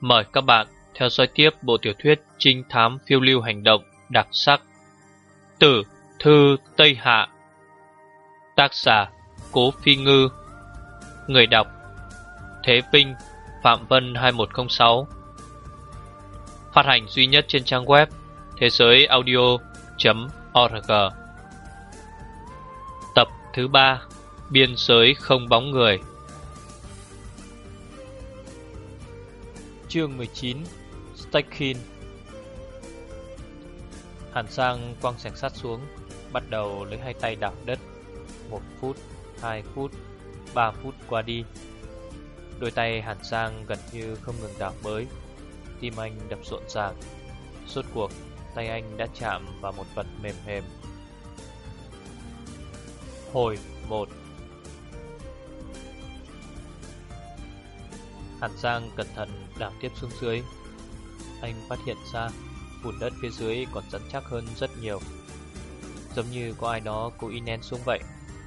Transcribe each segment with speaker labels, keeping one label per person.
Speaker 1: Mời các bạn theo dõi tiếp bộ tiểu thuyết trinh thám phiêu lưu hành động đặc sắc Tử Thư Tây Hạ. Tác giả Cố Phi Ngư. Người đọc Thế Vinh, Phạm Vân 2106. Phát hành duy nhất trên trang web thế giới audio.org. Tập thứ 3, Biên giới không bóng người. Chương 19, Stakhin. Hàn Sang quăng xẻng sắt xuống, bắt đầu lấy hai tay đạp đất. 1 phút, 2 phút, 3 phút qua đi. Đôi tay Hàn Sang gần như không ngừng đạp bới. Tim anh đập rộn ràng. Rốt cuộc, tay anh đã chạm vào một vật mềm mềm. Hồi 1. Hàn Giang cẩn thận đạp tiếp xuống dưới. Anh phát hiện ra bùn đất phía dưới còn rắn chắc hơn rất nhiều, giống như có ai đó cố ý nén xuống vậy.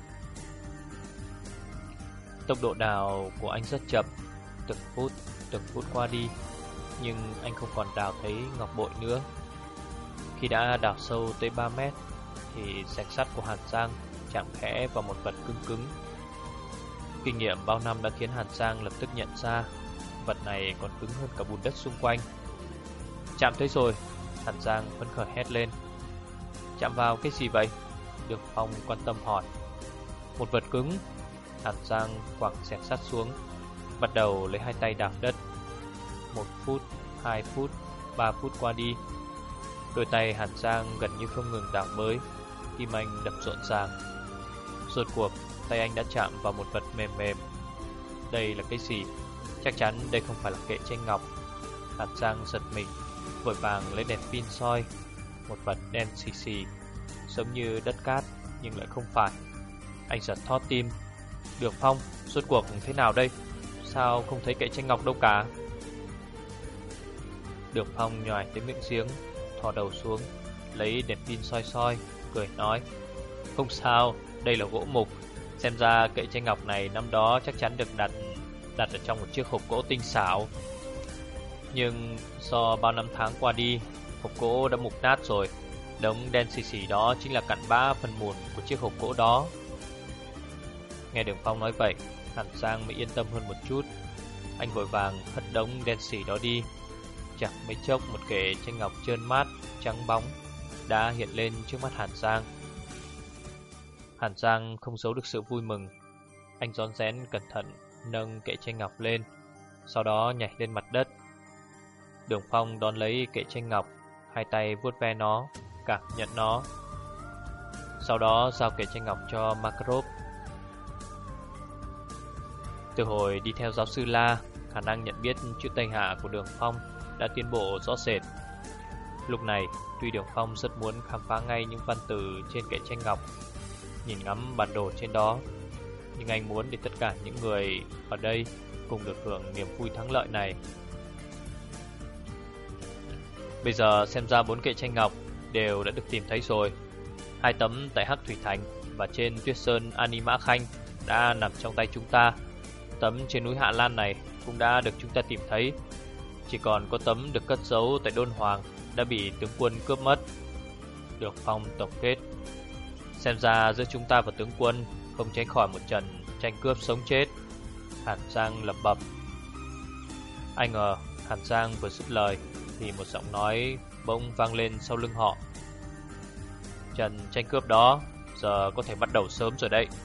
Speaker 1: Tốc độ đào của anh rất chậm, từng phút qua đi, nhưng anh không còn đào thấy ngọc bội nữa. Khi đã đào sâu tới 3 mét thì xẻng sắt của Hàn Giang chạm khẽ vào một vật cứng cứng. Kinh nghiệm bao năm đã khiến Hàn Giang lập tức nhận ra vật này còn cứng hơn cả bùn đất xung quanh. Chạm thấy rồi, Hàn Giang phấn khởi hét lên. Chạm vào cái gì vậy? Đường Phong quan tâm hỏi. Một vật cứng. Hàn Giang quẳng xẻng sắt xuống, bắt đầu lấy hai tay đạp đất. 1 phút, 2 phút, 3 phút qua đi. Đôi tay Hàn Giang gần như không ngừng đạp bới. Tim anh đập rộn ràng. Rốt cuộc, tay anh đã chạm vào một vật mềm mềm. Đây là cái gì? Chắc chắn đây không phải là kệ tranh ngọc. Hàn Giang giật mình, vội vàng lấy đèn pin soi. Một vật đen xì xì, giống như đất cát nhưng lại không phải. Anh giật thót tim. Đường Phong, rốt cuộc thế nào đây? Sao không thấy kệ tranh ngọc đâu cả? Đường Phong nhoài tới miệng giếng, thò đầu xuống, lấy đèn pin soi, cười nói. Không sao, đây là gỗ mục. Xem ra kệ tranh ngọc này năm đó chắc chắn được đặt ở trong một chiếc hộp gỗ tinh xảo. Nhưng do bao năm tháng qua đi, hộp gỗ đã mục nát rồi. Đống đen xì xì đó chính là cặn bã phần mùn của chiếc hộp gỗ đó. Nghe Đường Phong nói vậy, Hàn Giang mới yên tâm hơn một chút. Anh vội vàng hất đống đen xì đó đi. Chẳng mấy chốc một kệ tranh ngọc trơn mát, trắng bóng đã hiện lên trước mắt Hàn Giang. Hàn Giang không giấu được sự vui mừng. Anh rón rén cẩn thận nâng kệ tranh ngọc lên, sau đó nhảy lên mặt đất. Đường Phong đón lấy kệ tranh ngọc, hai tay vuốt ve nó, cảm nhận nó. Sau đó giao kệ tranh ngọc cho Makarov. Từ hồi đi theo giáo sư La, khả năng nhận biết chữ Tây Hạ của Đường Phong đã tiến bộ rõ rệt. Lúc này, tuy Đường Phong rất muốn khám phá ngay những văn từ trên kệ tranh ngọc, nhìn ngắm bản đồ trên đó, nhưng anh muốn để tất cả những người ở đây cùng được hưởng niềm vui thắng lợi này. Bây giờ xem ra 4 kệ tranh ngọc đều đã được tìm thấy rồi. 2 tấm tại Hắc Thủy Thành và trên Tuyết Sơn Ani Mã Khanh đã nằm trong tay chúng ta. Tấm trên núi Hạ Lan này cũng đã được chúng ta tìm thấy. Chỉ còn có tấm được cất giấu tại Đôn Hoàng đã bị tướng quân cướp mất. Đường Phong tổng kết. Xem ra giữa chúng ta và tướng quân không tránh khỏi một trận tranh cướp sống chết. Hàn Giang lẩm bẩm. Ai ngờ Hàn Giang vừa dứt lời thì một giọng nói bỗng vang lên sau lưng họ. Trận tranh cướp đó giờ có thể bắt đầu sớm rồi đấy.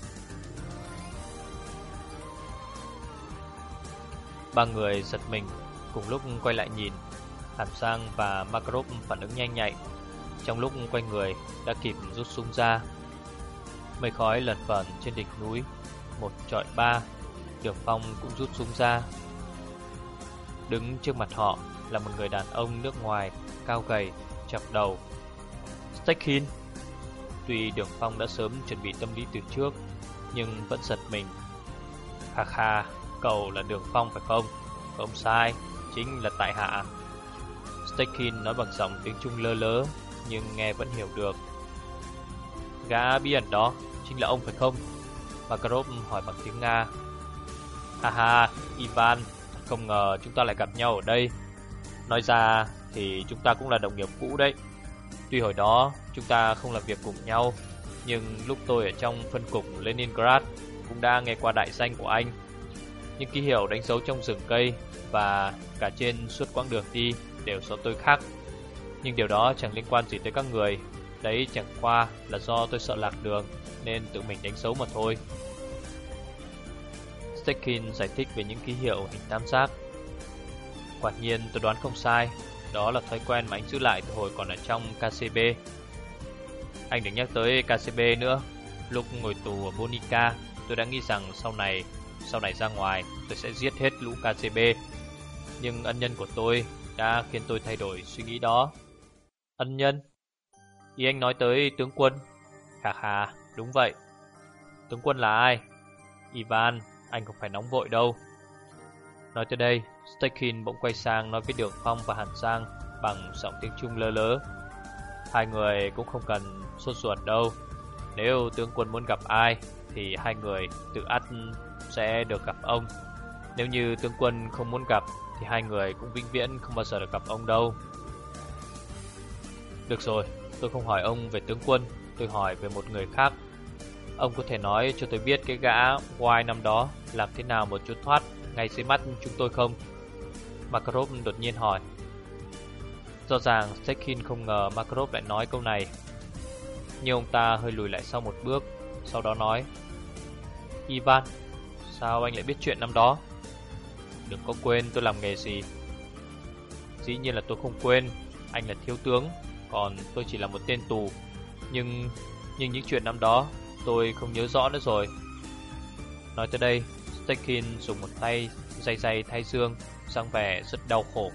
Speaker 1: Ba người giật mình, cùng lúc quay lại nhìn. Hàn Giang và Makarov phản ứng nhanh nhạy. Trong lúc quay người đã kịp rút súng ra. Mây khói lẩn vẩn trên đỉnh núi, 1 chọi 3. Đường Phong cũng rút súng ra. Đứng trước mặt họ là một người đàn ông nước ngoài, cao gầy, chọc đầu. Stakhin. Tuy Đường Phong đã sớm chuẩn bị tâm lý từ trước, nhưng vẫn giật mình. Kha kha, cậu là Đường Phong phải không? Không sai, chính là tại hạ. Stakhin nói bằng giọng tiếng Trung lơ lớ, nhưng nghe vẫn hiểu được. Gã bí ẩn đó chính là ông phải không? Makarov hỏi bằng tiếng Nga. Ha ha, Ivan, Không ngờ chúng ta lại gặp nhau ở đây. Nói ra thì chúng ta cũng là đồng nghiệp cũ đấy. Tuy hồi đó chúng ta không làm việc cùng nhau, nhưng lúc tôi ở trong phân cục Leningrad cũng đã nghe qua đại danh của anh. Những ký hiệu đánh dấu trong rừng cây và cả trên suốt quãng đường đi đều do tôi khắc. Nhưng điều đó chẳng liên quan gì tới các người. Đấy chẳng qua là do tôi sợ lạc đường nên tự mình đánh dấu mà thôi. Stekin giải thích về những ký hiệu hình tam giác. Quả nhiên tôi đoán không sai. Đó là thói quen mà anh giữ lại từ hồi còn ở trong KCB. Anh đừng nhắc tới KCB nữa. Lúc ngồi tù ở Bonica, tôi đã nghĩ rằng sau này ra ngoài tôi sẽ giết hết lũ KCB. Nhưng ân nhân của tôi đã khiến tôi thay đổi suy nghĩ đó. Ân nhân? Ý anh nói tới tướng quân? Hà, đúng vậy. Tướng quân là ai? Ivan, anh không phải nóng vội đâu. Nói tới đây, Stekin bỗng quay sang nói với Đường Phong và Hàn Giang bằng giọng tiếng Trung lơ lớ. Hai người cũng không cần sốt ruột đâu. Nếu tướng quân muốn gặp ai thì hai người tự ắt sẽ được gặp ông. Nếu như tướng quân không muốn gặp thì hai người cũng vĩnh viễn không bao giờ được gặp ông đâu. Được rồi, tôi không hỏi ông về tướng quân, tôi hỏi về một người khác. Ông có thể nói cho tôi biết cái gã White năm đó làm thế nào một trốn thoát ngay dưới mắt chúng tôi không? Makarov đột nhiên hỏi. Rõ ràng Stekin không ngờ Makarov lại nói câu này. Nhưng ông ta hơi lùi lại sau một bước, sau đó nói: Ivan, sao anh lại biết chuyện năm đó? Đừng có quên tôi làm nghề gì. Dĩ nhiên là tôi không quên. Anh là thiếu tướng, còn tôi chỉ là một tên tù. Nhưng những chuyện năm đó tôi không nhớ rõ nữa rồi. Nói tới đây, Stekin dùng một tay day thái dương, dáng vẻ rất đau khổ.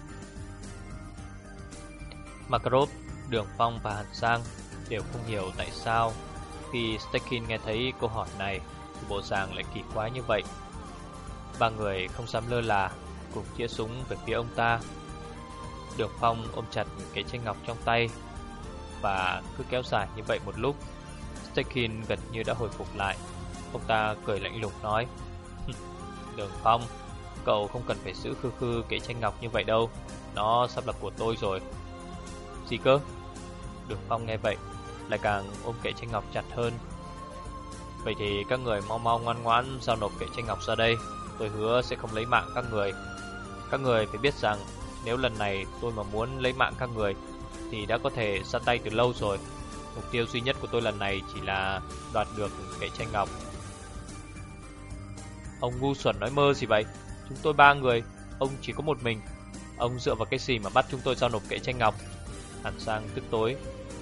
Speaker 1: Makarov, Đường Phong và Hàn Giang đều không hiểu tại sao khi Stekin nghe thấy câu hỏi này thì bộ dạng lại kỳ quái như vậy. Ba người không dám lơ là, cùng chĩa súng về phía ông ta. Đường Phong ôm chặt cái chai ngọc trong tay, và cứ kéo dài như vậy một lúc, Stekin gần như đã hồi phục lại. Ông ta cười lạnh lùng nói: Đường Phong, cậu không cần phải giữ khư cái chai ngọc như vậy đâu. Nó sắp là của tôi rồi. Gì cơ? Đường Phong nghe vậy lại càng ôm kệ chai ngọc chặt hơn. Vậy thì các người mau ngoan ngoãn giao nộp kệ chai ngọc ra đây. Tôi hứa sẽ không lấy mạng các người. Các người phải biết rằng nếu lần này tôi mà muốn lấy mạng các người thì đã có thể ra tay từ lâu rồi. Mục tiêu duy nhất của tôi lần này chỉ là đoạt được kệ chai ngọc. Ông ngu xuẩn nói mơ gì vậy? Chúng tôi ba người, ông chỉ có một mình. Ông dựa vào cái gì mà bắt chúng tôi giao nộp kệ chai ngọc? Hàn Giang tức tối.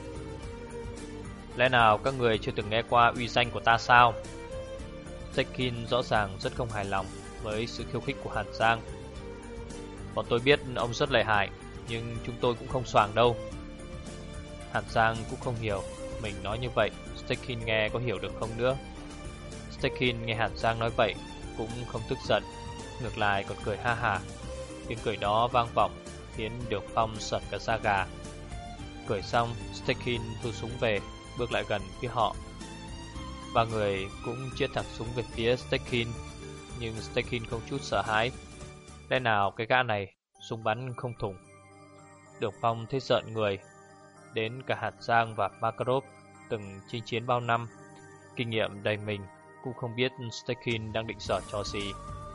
Speaker 1: Lẽ nào các người chưa từng nghe qua uy danh của ta sao? Stekin rõ ràng rất không hài lòng với sự khiêu khích của Hàn Giang. Bọn tôi biết ông rất lợi hại, nhưng chúng tôi cũng không xoàng đâu. Hàn Giang cũng không hiểu mình nói như vậy Stekin nghe có hiểu được không nữa. Stekin nghe Hàn Giang nói vậy cũng không tức giận, ngược lại còn cười ha hả. Tiếng cười đó vang vọng khiến Đường Phong sởn cả da gà. Cười xong, Stekin thu súng về, bước lại gần phía họ. Ba người cũng chĩa thẳng súng về phía Stekin, nhưng Stekin không chút sợ hãi. Lẽ nào cái gã này súng bắn không thủng? Đường Phong thấy giận người. Đến cả Hàn Giang và Makarov từng chinh chiến bao năm, kinh nghiệm đầy mình, cũng không biết Stekin đang định giở trò gì.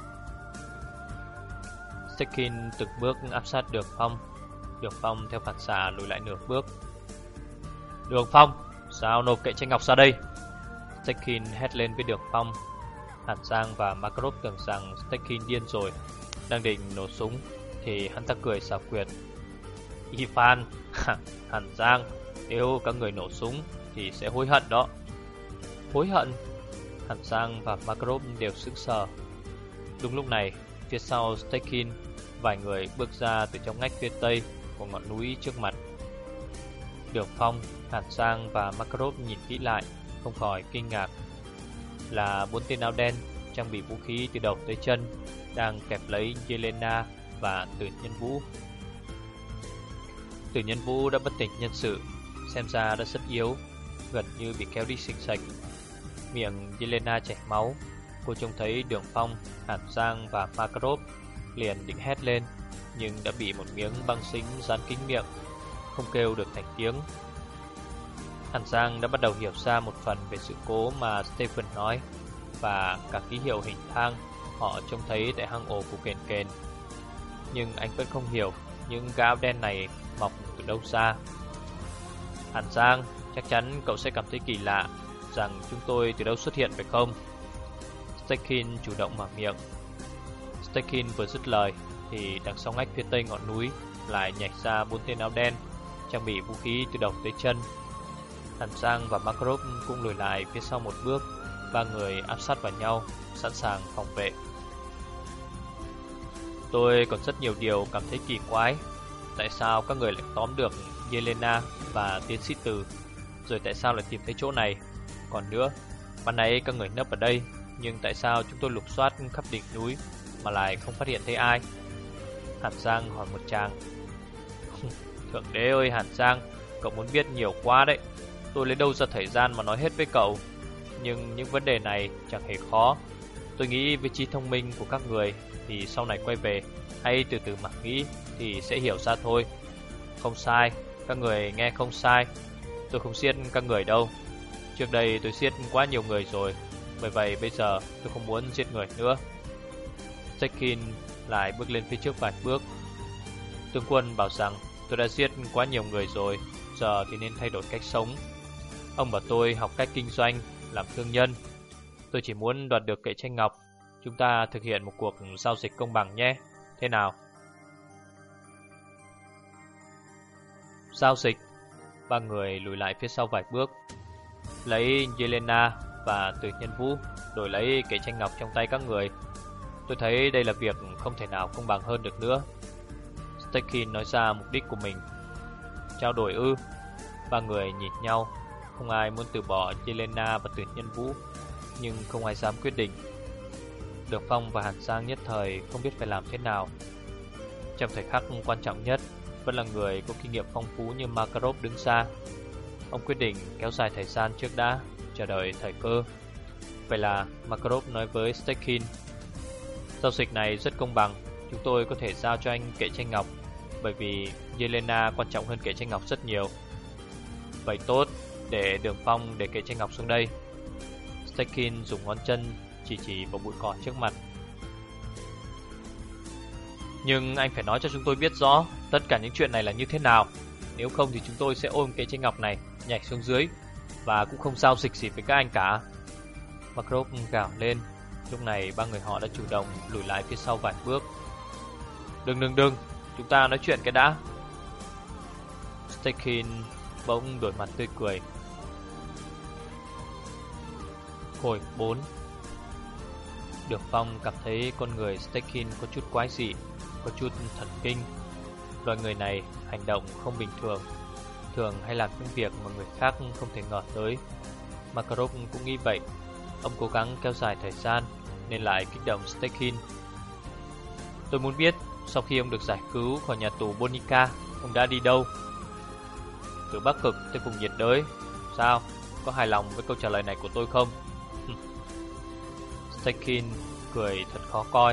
Speaker 1: Stekin từng bước áp sát Đường Phong. Đường Phong theo phản xạ lùi lại nửa bước. Đường Phong, sao nộp kệ chai ngọc ra đây? Stekin hét lên với Đường Phong. Hàn Giang và Makarov tưởng rằng Stekin điên rồi, đang định nổ súng thì hắn ta cười xảo quyệt. Ivan, Hàn Giang, nếu các người nổ súng thì sẽ hối hận đó. Hối hận? Hàn Giang và Makarov đều sững sờ. Đúng lúc này, phía sau Stekin, vài người bước ra từ trong ngách phía tây của ngọn núi trước mặt. Đường Phong, Hàn Giang và Makarov nhìn kỹ lại, không khỏi kinh ngạc. Là 4 tên áo đen, trang bị vũ khí từ đầu tới chân, đang kẹp lấy Yelena và Tử Nhân Vũ. Tử Nhân Vũ đã bất tỉnh nhân sự, xem ra đã rất yếu, gần như bị kéo đi xình xệch. Miệng Yelena chảy máu. Cô trông thấy Đường Phong, Hàn Giang và Makarov liền định hét lên, nhưng đã bị một miếng băng dính dán kín miệng, không kêu được thành tiếng. Hàn Giang đã bắt đầu hiểu ra một phần về sự cố mà Stephen nói, và cả ký hiệu hình thang họ trông thấy tại hang ổ của Kền Kền. Nhưng anh vẫn không hiểu những gã áo đen này mọc từ đâu ra. Hàn Giang, chắc chắn cậu sẽ cảm thấy kỳ lạ rằng chúng tôi từ đâu xuất hiện phải không? Stekin chủ động mở miệng. Stekin vừa dứt lời thì đằng sau ngách phía tây ngọn núi lại nhảy ra 4 tên áo đen, trang bị vũ khí từ đầu tới chân. Hàn Giang và Makarov cũng lùi lại phía sau một bước, ba người áp sát vào nhau, sẵn sàng phòng vệ. Tôi còn rất nhiều điều cảm thấy kỳ quái. Tại sao các người lại tóm được Yelena và tiến sĩ Từ, rồi tại sao lại tìm thấy chỗ này? Còn nữa, ban nãy các người nấp ở đây, nhưng tại sao chúng tôi lục soát khắp đỉnh núi mà lại không phát hiện thấy ai? Hàn Giang hỏi một chàng. Thượng đế ơi Hàn Giang, cậu muốn biết nhiều quá đấy. Tôi lấy đâu ra thời gian mà nói hết với cậu. Nhưng những vấn đề này chẳng hề khó. Tôi nghĩ với trí thông minh của các người thì sau này quay về, hãy từ từ mà nghĩ thì sẽ hiểu ra thôi. Không sai, các người nghe không sai. Tôi không giết các người đâu. Trước đây tôi giết quá nhiều người rồi, bởi vậy bây giờ tôi không muốn giết người nữa. Stekin lại bước lên phía trước vài bước. Tướng quân bảo rằng tôi đã giết quá nhiều người rồi, giờ thì nên thay đổi cách sống. Ông bảo tôi học cách kinh doanh, làm thương nhân. Tôi chỉ muốn đoạt được kệ tranh ngọc. Chúng ta thực hiện một cuộc giao dịch công bằng nhé. Thế nào? Giao dịch? Ba người lùi lại phía sau vài bước. Lấy Yelena và Từ Nhân Vũ đổi lấy kệ tranh ngọc trong tay các người. Tôi thấy đây là việc không thể nào công bằng hơn được nữa. Stekin nói ra mục đích của mình. Trao đổi ư? Ba người nhìn nhau. Không ai muốn từ bỏ Yelena và Từ Nhân Vũ, nhưng không ai dám quyết định. Đường Phong và Hàn Giang nhất thời không biết phải làm thế nào. Trong thời khắc quan trọng nhất, vẫn là người có kinh nghiệm phong phú như Makarov đứng ra. Ông quyết định kéo dài thời gian trước đã, chờ đợi thời cơ. Vậy là Makarov nói với Stekin: giao dịch này rất công bằng. Chúng tôi có thể giao cho anh kệ tranh ngọc, bởi vì Yelena quan trọng hơn kệ tranh ngọc rất nhiều. Vậy tốt, để Đường Phong để kệ tranh ngọc xuống đây. Stekin dùng ngón chân chỉ vào bụi cỏ trước mặt. Nhưng anh phải nói cho chúng tôi biết rõ tất cả những chuyện này là như thế nào. Nếu không thì chúng tôi sẽ ôm kệ tranh ngọc này nhảy xuống dưới, và cũng không giao dịch gì với các anh cả. Makarov gào lên. Lúc này ba người họ đã chủ động lùi lại phía sau vài bước. Đừng, chúng ta nói chuyện cái đã. Stekin bỗng đổi mặt tươi cười. Hồi 4. Đường Phong cảm thấy con người Stekin có chút quái dị, có chút thần kinh. Loài người này hành động không bình thường, thường hay làm những việc mà người khác không thể ngờ tới. Makarov cũng nghĩ vậy. Ông cố gắng kéo dài thời gian nên lại kích động Stekin. Tôi muốn biết sau khi ông được giải cứu khỏi nhà tù Bonica, ông đã đi đâu? Từ Bắc Cực tới vùng nhiệt đới. Sao? Có hài lòng với câu trả lời này của tôi không? Stekin cười thật khó coi.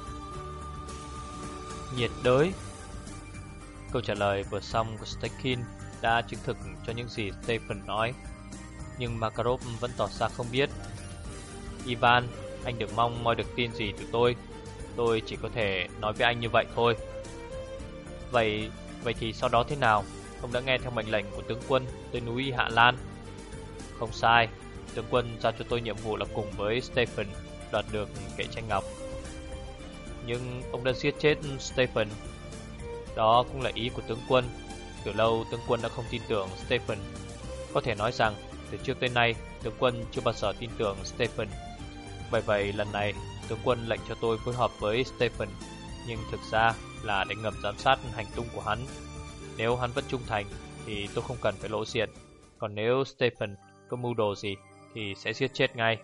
Speaker 1: Nhiệt đới? Câu trả lời vừa xong của Stekin đã chứng thực cho những gì Stephen nói. Nhưng Makarov vẫn tỏ ra không biết. Ivan, anh đừng mong moi được tin gì từ tôi. Tôi chỉ có thể nói với anh như vậy thôi. Vậy thì sau đó thế nào? Ông đã nghe theo mệnh lệnh của tướng quân tới núi Hạ Lan. Không sai, tướng quân giao cho tôi nhiệm vụ là cùng với Stephen đoạt được kệ tranh ngọc. Nhưng ông đã giết chết Stephen. Đó cũng là ý của tướng quân. Từ lâu tướng quân đã không tin tưởng Stephen. Có thể nói rằng từ trước tới nay tướng quân chưa bao giờ tin tưởng Stephen. Bởi vậy lần này tướng quân lệnh cho tôi phối hợp với Stephen, nhưng thực ra là để ngầm giám sát hành tung của hắn. Nếu hắn vẫn trung thành thì tôi không cần phải lộ diện. Còn nếu Stephen có mưu đồ gì thì sẽ giết chết ngay.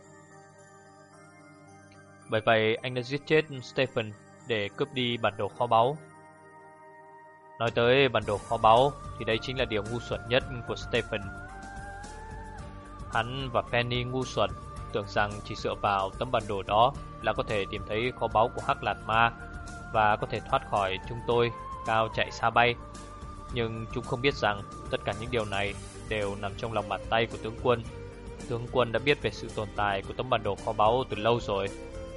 Speaker 1: Bởi vậy anh đã giết chết Stephen để cướp đi bản đồ kho báu. Nói tới bản đồ kho báu thì đây chính là điều ngu xuẩn nhất của Stephen. Hắn và Penny ngu xuẩn, tưởng rằng chỉ dựa vào tấm bản đồ đó là có thể tìm thấy kho báu của Hắc Lạt Ma. và có thể thoát khỏi chúng tôi cao chạy xa bay. Nhưng chúng không biết rằng tất cả những điều này đều nằm trong lòng bàn tay của tướng quân. Tướng quân đã biết về sự tồn tại của tấm bản đồ kho báu từ lâu rồi.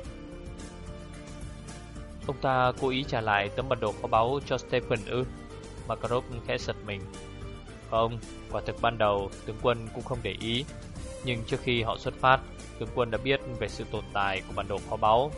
Speaker 1: Ông ta cố ý trả lại tấm bản đồ kho báu cho Stephen ư? Makarov khẽ giật mình. Không, quả thực ban đầu tướng quân cũng không để ý. Nhưng trước khi họ xuất phát, tướng quân đã biết về sự tồn tại của bản đồ kho báu.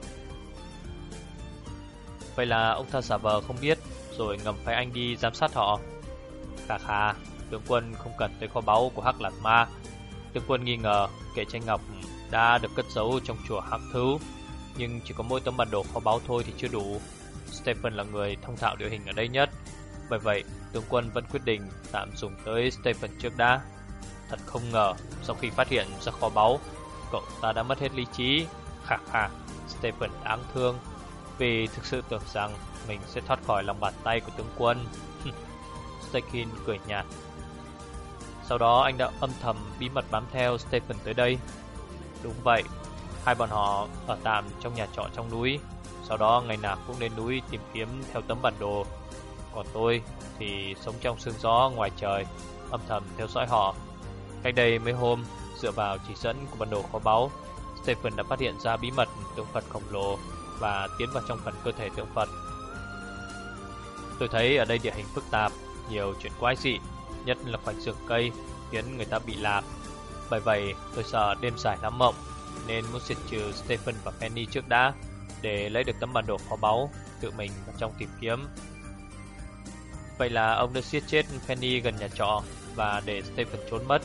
Speaker 1: Vậy là ông ta giả vờ không biết, rồi ngầm phái anh đi giám sát họ. Khà, tướng quân không cần tới kho báu của Hắc Lạt Ma. Tướng quân nghi ngờ kệ tranh ngọc đã được cất giấu trong chùa Hắc Thú, nhưng chỉ có mỗi tấm bản đồ kho báu thôi thì chưa đủ. Stephen là người thông thạo địa hình ở đây nhất, bởi vậy tướng quân vẫn quyết định tạm dùng tới Stephen trước đã. Thật không ngờ, sau khi phát hiện ra kho báu, cậu ta đã mất hết lý trí. Khà, Stephen đáng thương, vì thực sự tưởng rằng mình sẽ thoát khỏi lòng bàn tay của tướng quân. Stekin cười nhạt. Sau đó anh đã âm thầm bí mật bám theo Stephen tới đây. Đúng vậy, hai bọn họ ở tạm trong nhà trọ trong núi, sau đó ngày nào cũng lên núi tìm kiếm theo tấm bản đồ. Còn tôi thì sống trong sương gió ngoài trời, âm thầm theo dõi họ. Cách đây mấy hôm, dựa vào chỉ dẫn của bản đồ kho báu, Stephen đã phát hiện ra bí mật tượng Phật khổng lồ và tiến vào trong phần cơ thể tượng Phật. Tôi thấy ở đây địa hình phức tạp, nhiều chuyện quái dị, nhất là khoảnh rừng cây khiến người ta bị lạc. Bởi vậy tôi sợ đêm dài lắm mộng, nên muốn diệt trừ Stephen và Penny trước đã, để lấy được tấm bản đồ kho báu, tự mình vào trong tìm kiếm. Vậy là ông đã giết chết Penny gần nhà trọ và để Stephen trốn mất.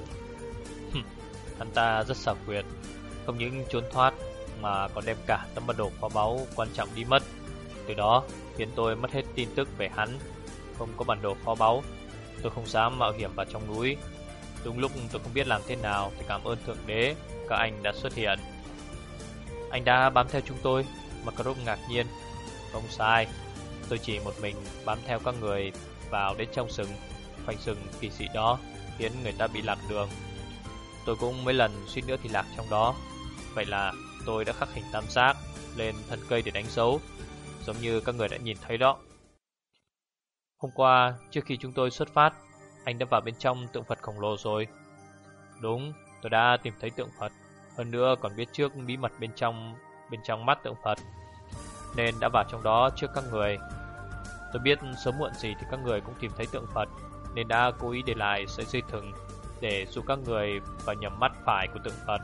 Speaker 1: Hắn ta rất xảo quyệt, không những trốn thoát mà còn đem cả tấm bản đồ kho báu quan trọng đi mất. Từ đó khiến tôi mất hết tin tức về hắn. Không có bản đồ kho báu, tôi không dám mạo hiểm vào trong núi. Đúng lúc tôi không biết làm thế nào thì cảm ơn Thượng Đế, các anh đã xuất hiện. Anh đã bám theo chúng tôi? Makarov ngạc nhiên. Không sai, tôi chỉ một mình bám theo các người vào đến trong rừng. Khoảnh rừng kỳ dị đó khiến người ta bị lạc đường. Tôi cũng mấy lần suýt nữa thì lạc trong đó. Vậy là tôi đã khắc hình tam giác lên thân cây để đánh dấu, giống như các người đã nhìn thấy đó. Hôm qua, trước khi chúng tôi xuất phát, anh đã vào bên trong tượng Phật khổng lồ rồi. Đúng, tôi đã tìm thấy tượng Phật. Hơn nữa còn biết trước bí mật bên trong mắt tượng Phật, nên đã vào trong đó trước các người. Tôi biết sớm muộn gì thì các người cũng tìm thấy tượng Phật, nên đã cố ý để lại sợi dây thừng để dụ các người vào nhầm mắt phải của tượng Phật.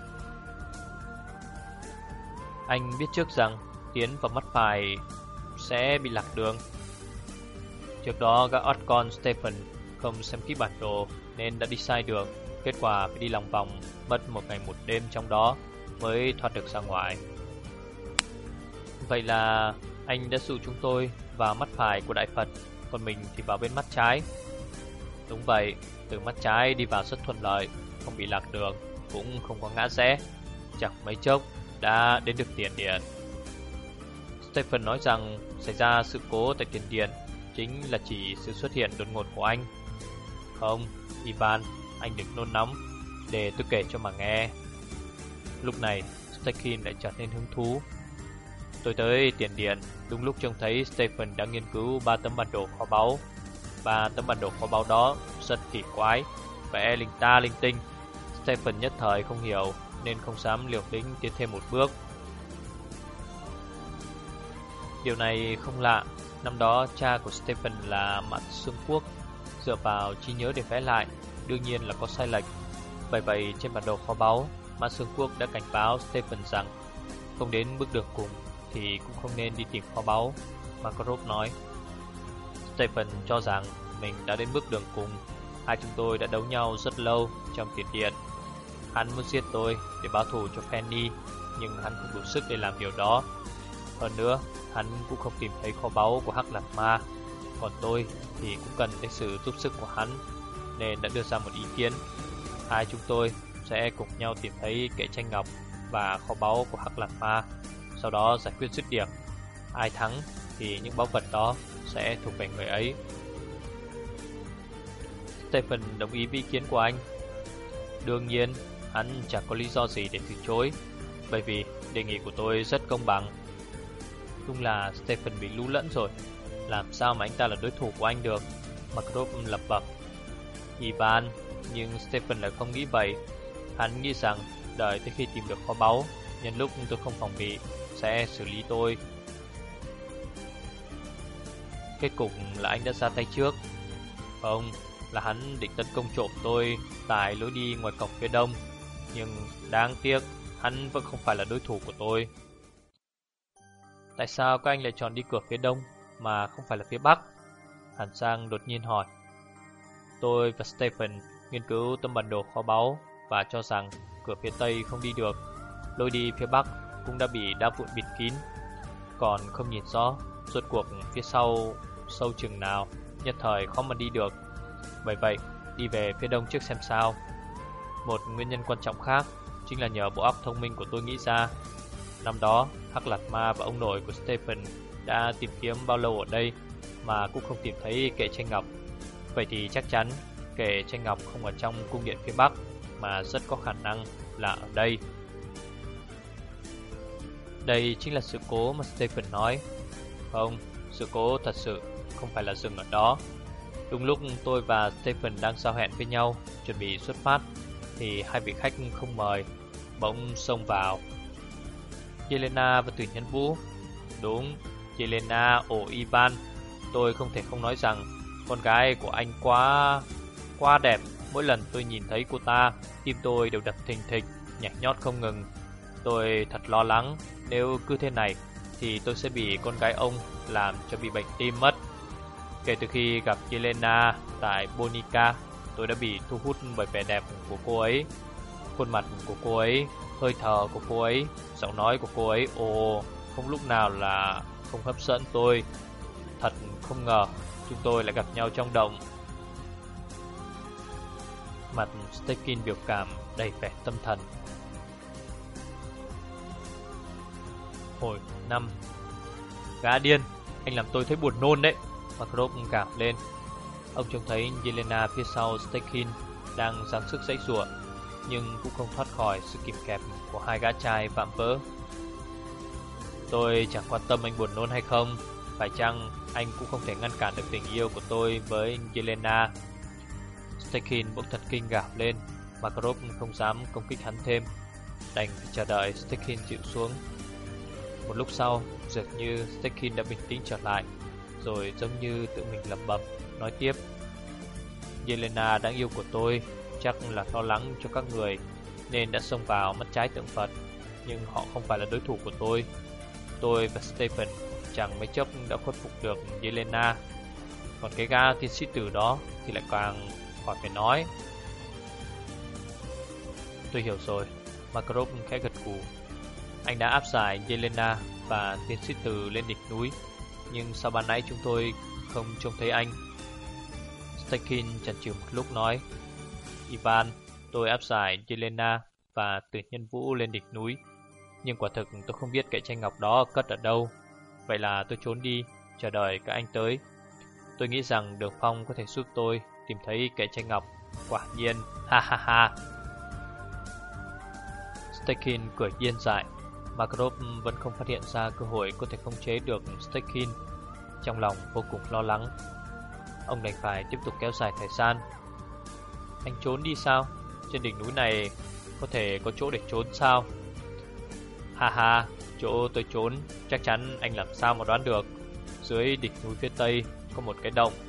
Speaker 1: Anh biết trước rằng tiến vào mắt phải sẽ bị lạc đường. Trước đó gã oát con Stephen không xem kỹ bản đồ nên đã đi sai đường. Kết quả phải đi lòng vòng, mất một ngày một đêm trong đó mới thoát được ra ngoài. Vậy là anh đã dụ chúng tôi vào mắt phải của Đại Phật, còn mình thì vào bên mắt trái. Đúng vậy, từ mắt trái đi vào rất thuận lợi, không bị lạc đường, cũng không có ngã rẽ. Chẳng mấy chốc đã đến được tiền điện. Stephen nói rằng xảy ra sự cố tại tiền điện chính là chỉ sự xuất hiện đột ngột của anh. Không, Ivan, anh đừng nôn nóng, để tôi kể cho mà nghe. Lúc này, Stekin lại trở nên hứng thú. Tôi tới tiền điện đúng lúc trông thấy Stephen đã nghiên cứu 3 tấm bản đồ kho báu. 3 tấm bản đồ kho báu đó rất kỳ quái, vẽ linh ta linh tinh. Stephen nhất thời không hiểu nên không dám liều lĩnh tiến thêm một bước. Điều này không lạ, năm đó cha của Stephen là Mạn Xương Quốc, dựa vào trí nhớ để vẽ lại, đương nhiên là có sai lệch. Bởi vậy trên bản đồ kho báu, Mạn Xương Quốc đã cảnh báo Stephen rằng không đến bước đường cùng thì cũng không nên đi tìm kho báu. Makarov nói. Stephen cho rằng mình đã đến bước đường cùng. Hai chúng tôi đã đấu nhau rất lâu trong tiền điện. Hắn muốn giết tôi để báo thù cho Penny, nhưng hắn không đủ sức để làm điều đó. Hơn nữa, hắn cũng không tìm thấy kho báu của Hắc Lạt Ma. Còn tôi thì cũng cần tới sự giúp sức của hắn, nên đã đưa ra một ý kiến. Hai chúng tôi sẽ cùng nhau tìm thấy kệ tranh ngọc và kho báu của Hắc Lạt Ma, sau đó giải quyết dứt điểm. Ai thắng thì những báu vật đó sẽ thuộc về người ấy. Stephen đồng ý với ý kiến của anh. Đương nhiên, hắn chẳng có lý do gì để từ chối, bởi vì đề nghị của tôi rất công bằng. Đúng là Stephen bị lú lẫn rồi. Làm sao mà anh ta là đối thủ của anh được? Makarov lẩm bẩm. Ivan, nhưng Stephen lại không nghĩ vậy. Hắn nghĩ rằng đợi tới khi tìm được kho báu, nhân lúc tôi không phòng bị, sẽ xử lý tôi. Kết cục là anh đã ra tay trước. Không, là hắn định tấn công trộm tôi tại lối đi ngoài cổng phía đông. Nhưng đáng tiếc, hắn vẫn không phải là đối thủ của tôi. Tại sao các anh lại chọn đi cửa phía đông mà không phải là phía bắc? Hàn Sang đột nhiên hỏi. Tôi và Stephen nghiên cứu tấm bản đồ kho báu và cho rằng cửa phía tây không đi được. Lối đi phía bắc cũng đã bị đá vụn bịt kín, còn không nhìn rõ rốt cuộc phía sau sâu chừng nào, nhất thời khó mà đi được. Bởi vậy, đi về phía đông trước xem sao. Một nguyên nhân quan trọng khác chính là nhờ bộ óc thông minh của tôi nghĩ ra. Năm đó, Hắc Lạt Ma và ông nội của Stephen đã tìm kiếm bao lâu ở đây mà cũng không tìm thấy kệ tranh ngọc. Vậy thì chắc chắn kệ tranh ngọc không ở trong cung điện phía bắc, mà rất có khả năng là ở đây. Đây chính là sự cố mà Stephen nói. Không, sự cố thật sự không phải là dừng ở đó. Đúng lúc tôi và Stephen đang giao hẹn với nhau, chuẩn bị xuất phát, thì hai vị khách không mời bỗng xông vào. Yelena và Tử Nhân Vũ. Đúng, Yelena, Ivan. Tôi không thể không nói rằng con gái của anh quá đẹp. Mỗi lần tôi nhìn thấy cô ta, tim tôi đều đập thình thịch, nhảy nhót không ngừng. Tôi thật lo lắng, nếu cứ thế này thì tôi sẽ bị con gái ông làm cho bị bệnh tim mất. Kể từ khi gặp Yelena tại Bonica, tôi đã bị thu hút bởi vẻ đẹp của cô ấy. Khuôn mặt của cô ấy, hơi thở của cô ấy, giọng nói của cô ấy, không lúc nào là không hấp dẫn tôi. Thật không ngờ chúng tôi lại gặp nhau trong động. Mặt Stekin biểu cảm đầy vẻ tâm thần. Hồi năm. Gã điên, anh làm tôi thấy buồn nôn đấy. Makarov cảm lên. Ông trông thấy Yelena phía sau Stekin đang giáng sức giãy giụa, nhưng cũng không thoát khỏi sự kìm kẹp của hai gã trai vạm vỡ. Tôi chẳng quan tâm anh buồn nôn hay không. Phải chăng anh cũng không thể ngăn cản được tình yêu của tôi với Yelena? Stekin bỗng thật kinh gào lên. Makarov không dám công kích hắn thêm, đành phải chờ đợi Stekin dịu xuống. Một lúc sau, dường như Stekin đã bình tĩnh trở lại, rồi giống như tự mình lẩm bẩm nói tiếp. Yelena đáng yêu của tôi chắc là lo lắng cho các người nên đã xông vào mất trái tượng Phật, nhưng họ không phải là đối thủ của tôi. Tôi và Stephen chẳng mấy chốc đã khuất phục được Yelena. Còn cái gã tiến sĩ tử đó thì lại càng khỏi phải nói. Tôi hiểu rồi. Makarov khẽ gật gù. Anh đã áp giải Yelena và tiến sĩ tử lên đỉnh núi, nhưng sau ban nãy chúng tôi không trông thấy anh. Stekin chần chừ một lúc nói. Ivan, tôi áp giải Yelena và Tử Nhân Vũ lên đỉnh núi, nhưng quả thực tôi không biết kệ tranh ngọc đó cất ở đâu. Vậy là tôi trốn đi, chờ đợi các anh tới. Tôi nghĩ rằng Đường Phong có thể giúp tôi tìm thấy kệ tranh ngọc. Quả nhiên, ha ha ha. Stekin cười điên dại. Makarov vẫn không phát hiện ra cơ hội có thể khống chế được Stekin. Trong lòng vô cùng lo lắng, ông đành phải tiếp tục kéo dài thời gian. Anh trốn đi sao? Trên đỉnh núi này có thể có chỗ để trốn sao? Ha ha, chỗ tôi trốn chắc chắn anh làm sao mà đoán được. Dưới đỉnh núi phía tây có một cái động.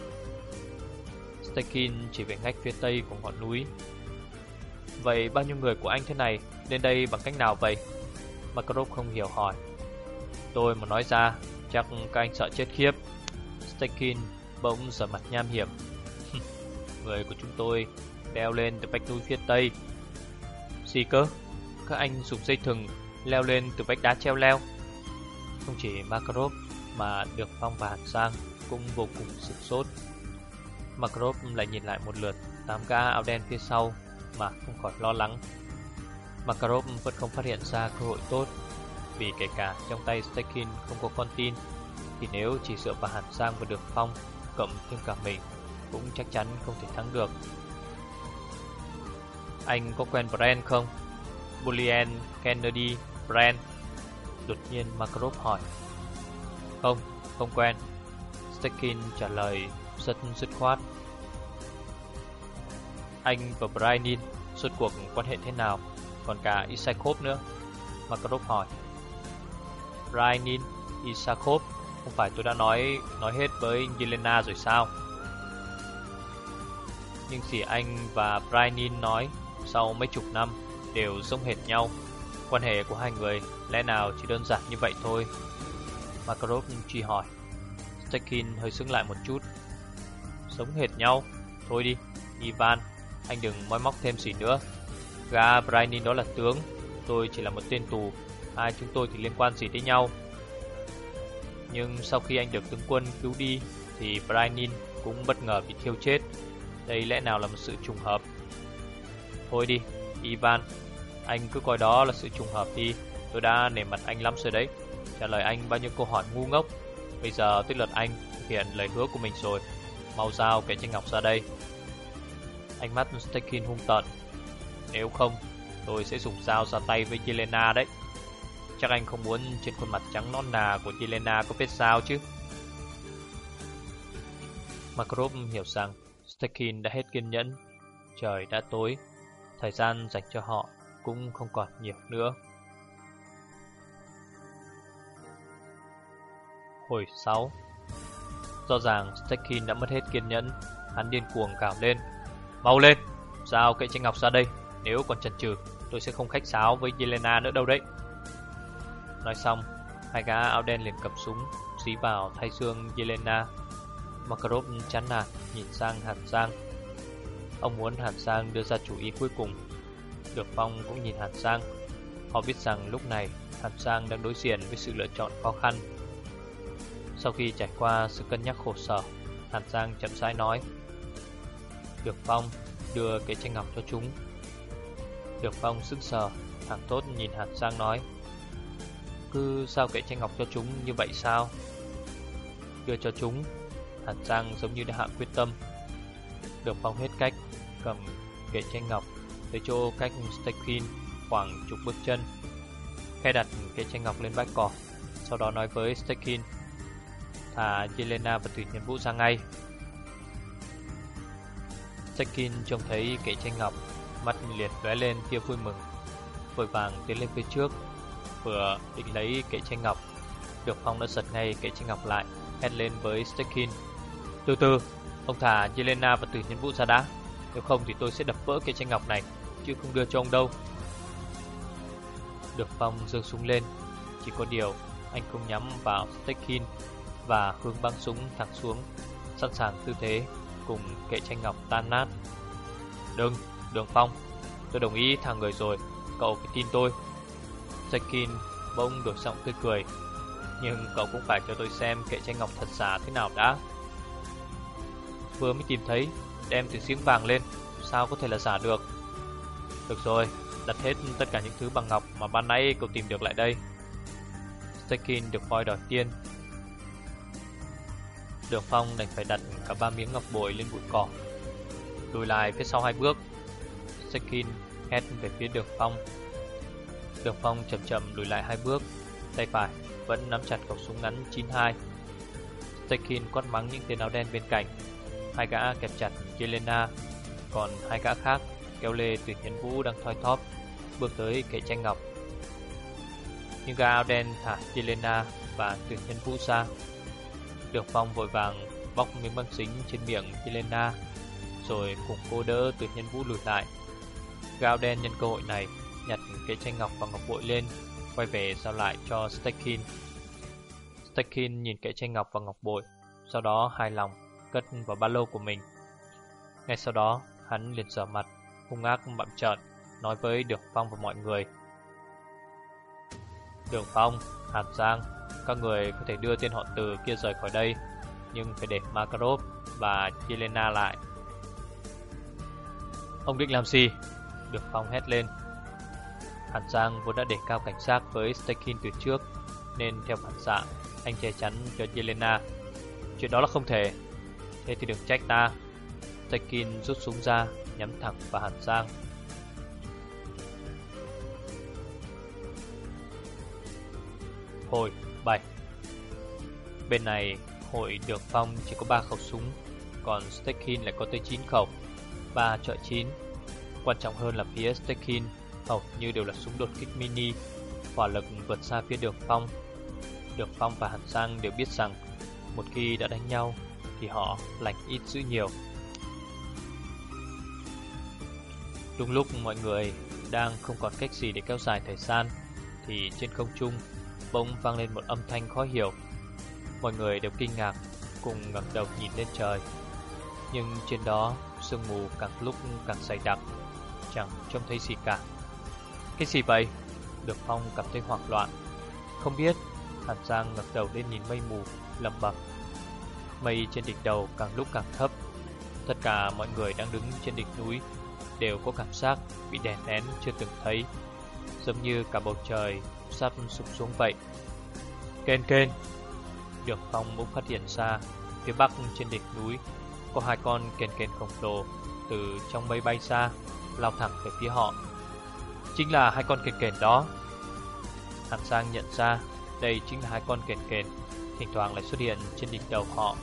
Speaker 1: Stekin chỉ về ngách phía tây của ngọn núi. Vậy bao nhiêu người của anh thế này đến đây bằng cách nào vậy? Makarov không hiểu hỏi. Tôi mà nói ra chắc các anh sợ chết khiếp. Stekin bỗng giở mặt nham hiểm. Người của chúng tôi leo lên từ vách núi phía tây. Gì cơ? Các anh dùng dây thừng leo lên từ vách đá treo leo? Không chỉ Makarov mà Đường Phong và Hàn Sang cũng vô cùng sửng sốt. Makarov lại nhìn lại một lượt 8 gã áo đen phía sau mà không khỏi lo lắng. Makarov vẫn không phát hiện ra cơ hội tốt, vì kể cả trong tay Stekin không có con tin, thì nếu chỉ dựa vào Hàn Sang và Đường Phong cộng thêm cả mình cũng chắc chắn không thể thắng được. Anh có quen Brand không? Bullion Kennedy Brand. Đột nhiên Makarov hỏi. Không, không quen. Stekin trả lời rất dứt khoát. Anh và Bryanin suốt cuộc quan hệ thế nào? Còn cả Isakov nữa, Makarov hỏi. Bryanin, Isakov, không phải tôi đã nói hết với Yelena rồi sao? Nhưng chỉ anh và Bryanin nói sau mấy chục năm đều giống hệt nhau. Quan hệ của hai người lẽ nào chỉ đơn giản như vậy thôi? Makarov truy hỏi. Stekin hơi sững lại một chút. Giống hệt nhau? Thôi đi, Ivan, anh đừng moi móc thêm gì nữa. Gã Bryanin đó là tướng, tôi chỉ là một tên tù. Hai chúng tôi thì liên quan gì đến nhau? Nhưng sau khi anh được tướng quân cứu đi thì Bryanin cũng bất ngờ bị thiêu chết. Đây lẽ nào là một sự trùng hợp? Thôi đi, Ivan, anh cứ coi đó là sự trùng hợp đi. Tôi đã nể mặt anh lắm rồi đấy. Trả lời anh bao nhiêu câu hỏi ngu ngốc. Bây giờ tới lượt anh thực hiện lời hứa của mình rồi. Mau giao cái tranh ngọc ra đây. Ánh mắt Stekin hung tợn. Nếu không, tôi sẽ dùng dao ra tay với Yelena đấy. Chắc anh không muốn trên khuôn mặt trắng nõn nà của Yelena có vết dao chứ? Makarov hiểu rằng Stekin đã hết kiên nhẫn. Trời đã tối, thời gian dành cho họ cũng không còn nhiều nữa. Hồi 6. Rõ ràng Stekin đã mất hết kiên nhẫn. Hắn điên cuồng gào lên. Mau lên, giao cây tranh ngọc ra đây. Nếu còn chần chừ, tôi sẽ không khách sáo với Yelena nữa đâu đấy. Nói xong, hai gã áo đen liền cầm súng dí vào thái dương Yelena. Makarov chán nản nhìn sang Hàn Giang. Ông muốn Hàn Giang đưa ra chủ ý cuối cùng. Được Phong cũng nhìn Hàn Giang. Họ biết rằng lúc này Hàn Giang đang đối diện với sự lựa chọn khó khăn. Sau khi trải qua sự cân nhắc khổ sở, Hàn Giang chậm rãi nói. Được Phong, đưa cái tranh ngọc cho chúng. Được Phong sững sờ, thẳng thốt nhìn Hàn Giang nói. Cứ sao cái tranh ngọc cho chúng như vậy sao? Đưa cho chúng. Hàn Giang giống như đã hạ quyết tâm. Được Phong hết cách, cầm kệ tranh ngọc tới chỗ cách Stekin khoảng chục bước chân, khẽ đặt kệ tranh ngọc lên bãi cỏ. Sau đó nói với Stekin, thả Yelena và Tử Nhân Vũ ra ngay. Stekin trông thấy kệ tranh ngọc, mắt liền lóe lên tia vui mừng, vội vàng tiến lên phía trước. Vừa định lấy kệ tranh ngọc, Được Phong đã giật ngay kệ tranh ngọc lại, hét lên với Stekin. Từ từ, ông thả Yelena và Tử Nhân Vũ ra đã. Nếu không thì tôi sẽ đập vỡ kệ tranh ngọc này, chứ không đưa cho ông đâu. Được Phong giơ súng lên. Chỉ có điều anh không nhắm vào Stekin và hướng băng súng thẳng xuống, sẵn sàng tư thế cùng kệ tranh ngọc tan nát. Đừng, Đường Phong, tôi đồng ý thả người rồi, cậu phải tin tôi. Stekin bỗng đổi giọng tươi cười. Nhưng cậu cũng phải cho tôi xem kệ tranh ngọc thật giả thế nào đã. Vừa mới tìm thấy, đem từ giếng vàng lên, sao có thể là giả được? Được rồi, đặt hết tất cả những thứ bằng ngọc mà ban nãy cậu tìm được lại đây. Stekin được voi đòi tiên. Đường Phong đành phải đặt cả 3 miếng ngọc bội lên bụi cỏ, lùi lại phía sau 2 bước. Stekin hét về phía Đường Phong. Đường Phong chậm chậm lùi lại 2 bước, tay phải vẫn nắm chặt khẩu súng ngắn 92. Stekin quát mắng những tên áo đen bên cạnh. Hai gã kẹp chặt Yelena, còn hai gã khác kéo lê Tử Nhân Vũ đang thoi thóp bước tới kệ tranh ngọc. Nhưng gã áo đen thả Yelena và Tử Nhân Vũ ra. Đường Phong vội vàng bóc miếng băng dính trên miệng Yelena, rồi cùng cô đỡ Tử Nhân Vũ lùi lại. Gã áo đen nhân cơ hội này nhặt kệ tranh ngọc và ngọc bội lên, quay về giao lại cho Stekin. Stekin nhìn kệ tranh ngọc và ngọc bội, sau đó hài lòng cất vào ba lô của mình. Ngay sau đó, hắn liền giở mặt, hung ác bặm trợn, nói với Đường Phong và mọi người. Đường Phong, Hàn Giang, các người có thể đưa tên họ Từ kia rời khỏi đây, nhưng phải để Makarov và Yelena lại. Ông định làm gì? Đường Phong hét lên. Hàn Giang vốn đã để cao cảnh giác với Stekin từ trước, nên theo phản xạ anh che chắn cho Yelena. Chuyện đó là không thể. Thế thì đừng trách ta. Stekin rút súng ra, nhắm thẳng vào Hàn Giang. Hồi 7. Bên này, hội Được Phong chỉ có 3 khẩu súng, còn Stekin lại có tới 9 khẩu, 3 chọi 9. Quan trọng hơn là phía Stekin hầu như đều là súng đột kích mini, hỏa lực vượt xa phía Được Phong. Được Phong và Hàn Sang đều biết rằng một khi đã đánh nhau thì họ lành ít dữ nhiều. Đúng lúc mọi người đang không còn cách gì để kéo dài thời gian thì trên không trung bỗng vang lên một âm thanh khó hiểu. Mọi người đều kinh ngạc, cùng ngẩng đầu nhìn lên trời. Nhưng trên đó sương mù càng lúc càng dày đặc, chẳng trông thấy gì cả. Cái gì vậy? Được Phong cảm thấy hoảng loạn. Không biết. Hàn Giang ngẩng đầu lên nhìn mây mù, lẩm bẩm. Mây trên đỉnh đầu càng lúc càng thấp. Tất cả mọi người đang đứng trên đỉnh núi đều có cảm giác bị đè nén chưa từng thấy, giống như cả bầu trời sắp sụp xuống vậy. Kên kên. Được Phong bỗng phát hiện ra phía bắc trên đỉnh núi có 2 con kền kền khổng lồ từ trong mây bay ra, lao thẳng về phía họ. Chính là 2 con kền kền đó. Hàn Giang nhận ra đây chính là 2 con kền kền, thỉnh thoảng lại xuất hiện trên đỉnh đầu họ.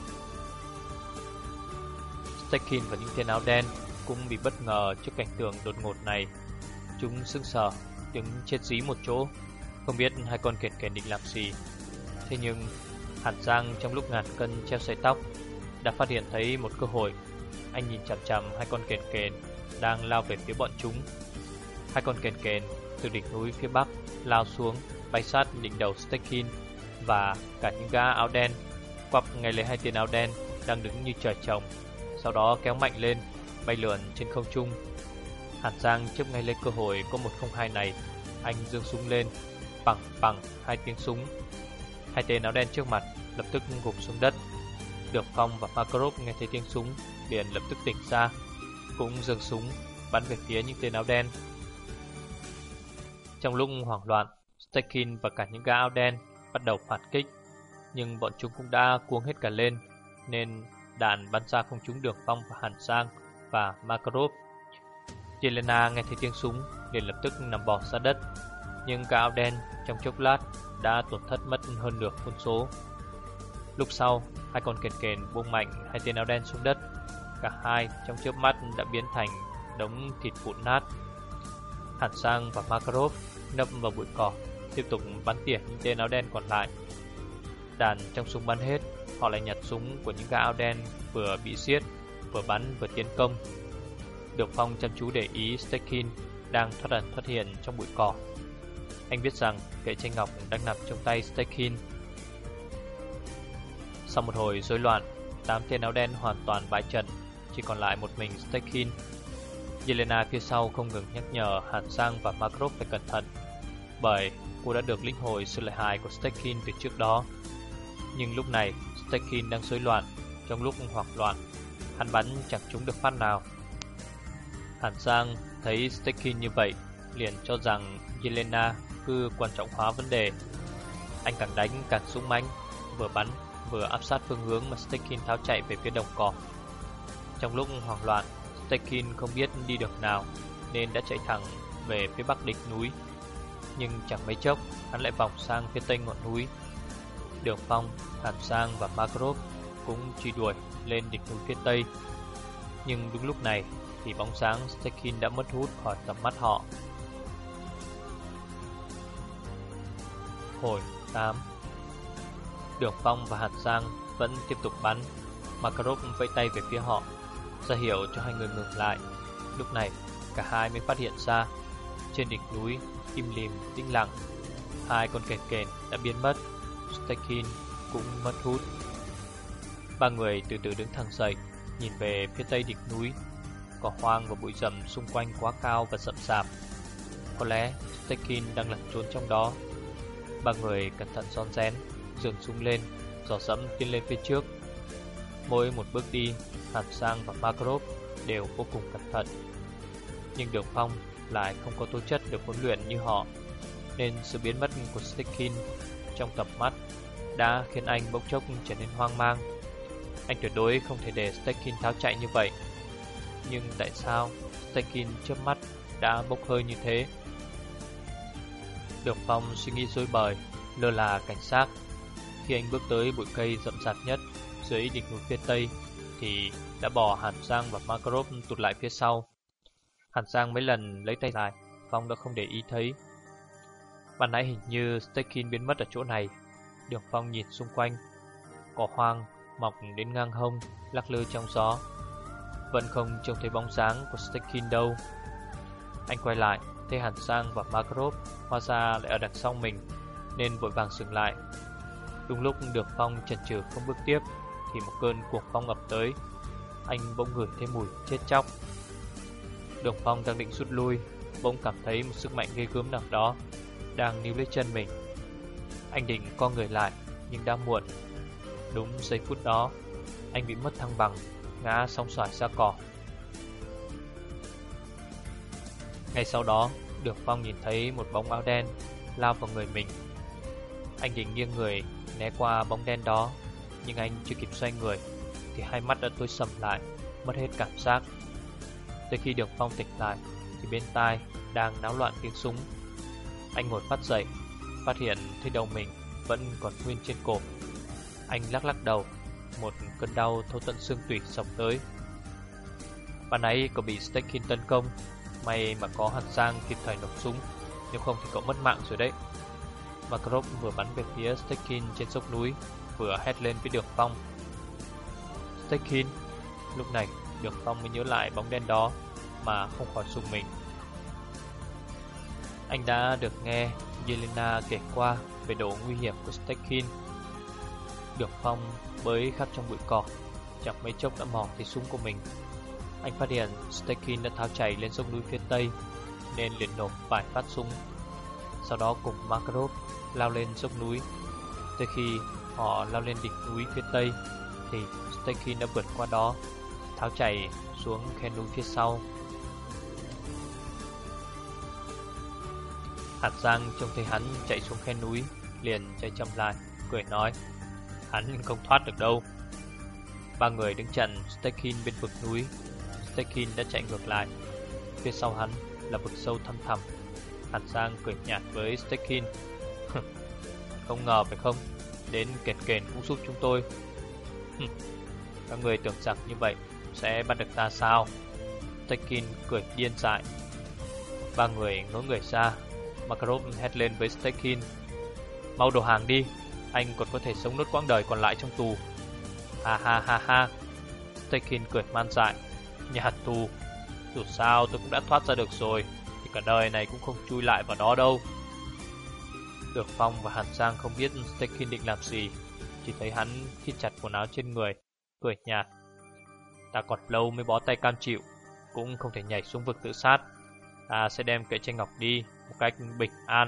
Speaker 1: Stekin và những tên áo đen cũng bị bất ngờ trước cảnh tượng đột ngột này. Chúng sững sờ, đứng chết dí một chỗ, không biết 2 con kền kền định làm gì. Thế nhưng Hàn Giang trong lúc ngàn cân treo sợi tóc đã phát hiện thấy một cơ hội. Anh nhìn chằm chằm 2 con kền kền đang lao về phía bọn chúng. 2 con kền kền từ đỉnh núi phía bắc lao xuống, bay sát đỉnh đầu Stekin và cả những gã áo đen, quặp ngay lấy 2 tên áo đen đang đứng như trời trồng, sau đó kéo mạnh lên, bay lượn trên không trung. Hàn Giang chớp ngay lấy cơ hội có 102 này, anh giương súng lên, bằng bằng 2 tiếng súng. 2 tên áo đen trước mặt lập tức gục xuống đất. Được Phong và Makarov nghe thấy tiếng súng liền lập tức tỉnh ra, cũng giương súng bắn về phía những tên áo đen. Trong lúc hoảng loạn, Stekin và cả những gã áo đen bắt đầu phản kích, nhưng bọn chúng cũng đã cuống hết cả lên, nên đạn bắn ra không trúng Được Phong và Hàn Giang và Makarov. Yelena nghe thấy tiếng súng liền lập tức nằm bò ra đất, nhưng cả áo đen trong chốc lát đã tổn thất mất hơn nửa quân số. Lúc sau, 2 con kền kền buông mạnh 2 tên áo đen xuống đất. Cả hai trong chớp mắt đã biến thành đống thịt vụn nát. Hàn Giang và Makarov nấp vào bụi cỏ, tiếp tục bắn tỉa những tên áo đen còn lại. Đạn trong súng bắn hết, họ lại nhặt súng của những gã áo đen vừa bị giết, vừa bắn vừa tiến công. Được Phong chăm chú để ý Stekin đang thoát ẩn thoát hiện trong bụi cỏ. Anh biết rằng kệ tranh ngọc đang nằm trong tay Stekin. Sau một hồi rối loạn, 8 tên áo đen hoàn toàn bại trận, chỉ còn lại một mình Stekin. Yelena phía sau không ngừng nhắc nhở Hàn Giang và Makarov phải cẩn thận, bởi cô đã được lĩnh hội sự lợi hại của Stekin từ trước đó. Nhưng lúc này Stekin đang rối loạn. Trong lúc hoảng loạn, hắn bắn chẳng trúng được phát nào. Hàn Giang thấy Stekin như vậy liền cho rằng Yelena cứ quan trọng hóa vấn đề. Anh càng đánh càng dũng mãnh, vừa bắn vừa áp sát phương hướng mà Stekin tháo chạy về phía đồng cỏ. Trong lúc hoảng loạn, Stekin không biết đi được nào nên đã chạy thẳng về phía bắc đỉnh núi. Nhưng chẳng mấy chốc hắn lại vòng sang phía tây ngọn núi. Được Phong, Hàn Giang và Makarov cũng truy đuổi lên đỉnh núi phía tây. Nhưng đúng lúc này thì bóng dáng Stekin đã mất hút khỏi tầm mắt họ. Hồi 8. Được Phong và Hàn Giang vẫn tiếp tục bắn. Makarov vẫy tay về phía họ, ra hiệu cho hai người ngừng lại. Lúc này cả hai mới phát hiện ra trên đỉnh núi im lìm tĩnh lặng, 2 con kền kền đã biến mất. Stekin cũng mất hút. Ba người từ từ đứng thẳng dậy, nhìn về phía tây đỉnh núi. Cỏ hoang và bụi rậm xung quanh quá cao và rậm rạp. Có lẽ Stekin đang lẩn trốn trong đó. Ba người cẩn thận rón rén, giương súng lên, dò dẫm tiến lên phía trước. Mỗi một bước đi, Hàn Giang và Makarov đều vô cùng cẩn thận. Nhưng Được Phong lại không có tố chất được huấn luyện như họ, nên sự biến mất của Stekin trong tầm mắt đã khiến anh bỗng chốc trở nên hoang mang. Anh tuyệt đối không thể để Stekin tháo chạy như vậy. Nhưng tại sao Stekin chớp mắt đã bốc hơi như thế? Được Phong suy nghĩ rối bời, lơ là cảnh giác. Khi anh bước tới bụi cây rậm rạp nhất dưới đỉnh núi phía tây thì đã bỏ Hàn Giang và Makarov tụt lại phía sau. Hàn Giang mấy lần lấy tay lại, Phong đã không để ý thấy. Ban nãy hình như Stekin biến mất ở chỗ này. Đường Phong nhìn xung quanh, cỏ hoang mọc đến ngang hông, lắc lư trong gió, vẫn không trông thấy bóng dáng của Stekin đâu. Anh quay lại, thấy Hàn Giang và Makarov hóa ra lại ở đằng sau mình, nên vội vàng dừng lại. Đúng lúc Đường Phong chần chừ không bước tiếp thì một cơn cuồng phong ập tới. Anh bỗng ngửi thấy mùi chết chóc. Đường Phong đang định rút lui, bỗng cảm thấy một sức mạnh ghê gớm nào đó đang níu lấy chân mình. Anh định co người lại nhưng đã muộn. Đúng giây phút đó, anh bị mất thăng bằng, ngã sóng xoài ra cỏ. Ngay sau đó, Đường Phong nhìn thấy một bóng áo đen lao vào người mình. Anh định nghiêng người né qua bóng đen đó, nhưng anh chưa kịp xoay người thì hai mắt đã tối sầm lại, mất hết cảm giác. Tới khi Đường Phong tỉnh lại thì bên tai đang náo loạn tiếng súng. Anh ngồi phát dậy, phát hiện thấy đầu mình vẫn còn nguyên trên cổ. Anh lắc lắc đầu, một cơn đau thấu tận xương tủy xộc tới. Ban nãy cậu bị Stekin tấn công, may mà có Hàn Giang kịp thời nổ súng, nếu không thì cậu mất mạng rồi đấy. Makarov vừa bắn về phía Stekin trên dốc núi, vừa hét lên với Đường Phong. Stekin! Lúc này Đường Phong mới nhớ lại bóng đen đó mà không khỏi rùng mình. Anh đã được nghe Yelena kể qua về độ nguy hiểm của Stekin. Đường Phong bới khắp trong bụi cỏ, chẳng mấy chốc đã mò thấy súng của mình. Anh phát hiện Stekin đã tháo chạy lên dốc núi phía tây, nên liền nổ vài phát súng. Sau đó cùng Makarov lao lên dốc núi. Tới khi họ lao lên đỉnh núi phía tây thì Stekin đã vượt qua đó, tháo chạy xuống khe núi phía sau. Hàn Giang trông thấy hắn chạy xuống khe núi, liền chạy chậm lại, cười nói: hắn không thoát được đâu. Ba người đứng chặn Stekin bên vực núi. Stekin đã chạy ngược lại, phía sau hắn là vực sâu thăm thẳm. Hàn Giang cười nhạt với Stekin: không ngờ phải không, đến kền kền cũng giúp chúng tôi. Các người tưởng rằng như vậy sẽ bắt được ta sao? Stekin cười điên dại. Ba người ngớ người ra. Makarov hét lên với Stekin: mau đầu hàng đi, anh còn có thể sống nốt quãng đời còn lại trong tù. Ha ha ha ha. Stekin cười man dại: nhà tù, dù sao tôi cũng đã thoát ra được rồi, thì cả đời này cũng không chui lại vào đó đâu. Đường Phong và Hàn Giang không biết Stekin định làm gì, chỉ thấy hắn thít chặt quần áo trên người, cười nhạt: ta còn lâu mới bó tay cam chịu, cũng không thể nhảy xuống vực tự sát. Ta sẽ đem kệ tranh ngọc đi một cách bình an.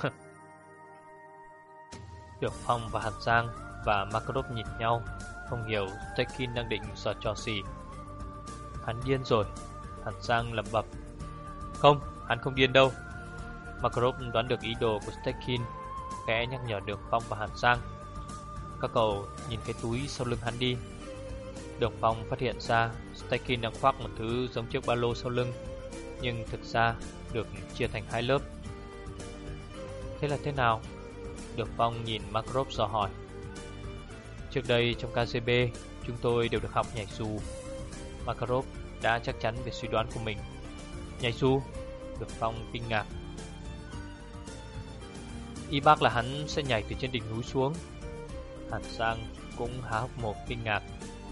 Speaker 1: Đường Phong và Hàn Giang và Makarov nhìn nhau, không hiểu Stekin đang định giở trò gì. Hắn điên rồi, Hàn Giang lẩm bẩm. Không, hắn không điên đâu. Makarov đoán được ý đồ của Stekin, khẽ nhắc nhở Đường Phong và Hàn Giang: các cậu nhìn cái túi sau lưng hắn đi. Đường Phong phát hiện ra Stekin đang khoác một thứ giống chiếc ba lô sau lưng, nhưng thực ra được chia thành hai lớp. Thế là thế nào? Đường Phong nhìn Makarov dò hỏi. Trước đây trong KGB chúng tôi đều được học nhảy dù. Makarov đã chắc chắn về suy đoán của mình. Nhảy dù? Đường Phong kinh ngạc. Y bác là hắn sẽ nhảy từ trên đỉnh núi xuống. Hàn Giang cũng há hốc mồm kinh ngạc.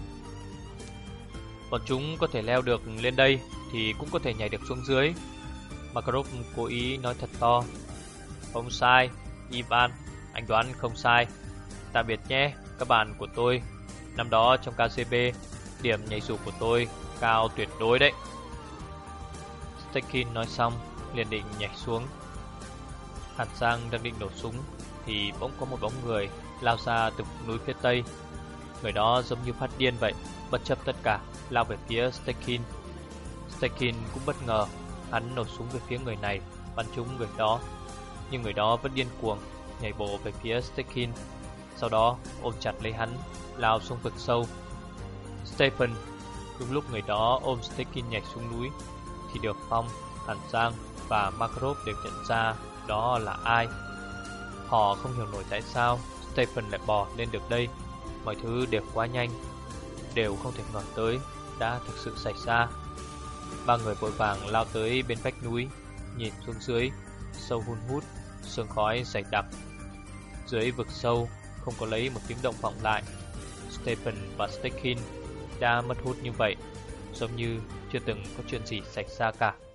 Speaker 1: Bọn chúng có thể leo được lên đây thì cũng có thể nhảy được xuống dưới. Makarov cố ý nói thật to. Không sai, Ivan, anh đoán không sai. Tạm biệt nhé, các bạn của tôi. Năm đó trong KGB, điểm nhảy dù của tôi cao tuyệt đối đấy. Stekin nói xong, liền định nhảy xuống. Hàn Giang đang định nổ súng thì bỗng có một bóng người lao ra từ núi phía tây. Người đó giống như phát điên vậy, bất chấp tất cả lao về phía Stekin. Stekin cũng bất ngờ, hắn nổ súng về phía người này, bắn trúng người đó. Nhưng người đó vẫn điên cuồng nhảy bộ về phía Stekin, sau đó ôm chặt lấy hắn, lao xuống vực sâu. Stephen! Đúng lúc người đó ôm Stekin nhảy xuống núi thì Đường Phong, Hàn Giang và Makarov đều nhận ra đó là ai. Họ không hiểu nổi tại sao Stephen lại bò lên được đây. Mọi thứ đều quá nhanh, đều không thể ngờ tới đã thực sự xảy ra. Ba người vội vàng lao tới bên vách núi, nhìn xuống dưới, sâu hun hút, sương khói dày đặc. Dưới vực sâu không có lấy một tiếng động vọng lại. Stephen và Steckin đã mất hút như vậy, giống như chưa từng có chuyện gì xảy ra cả.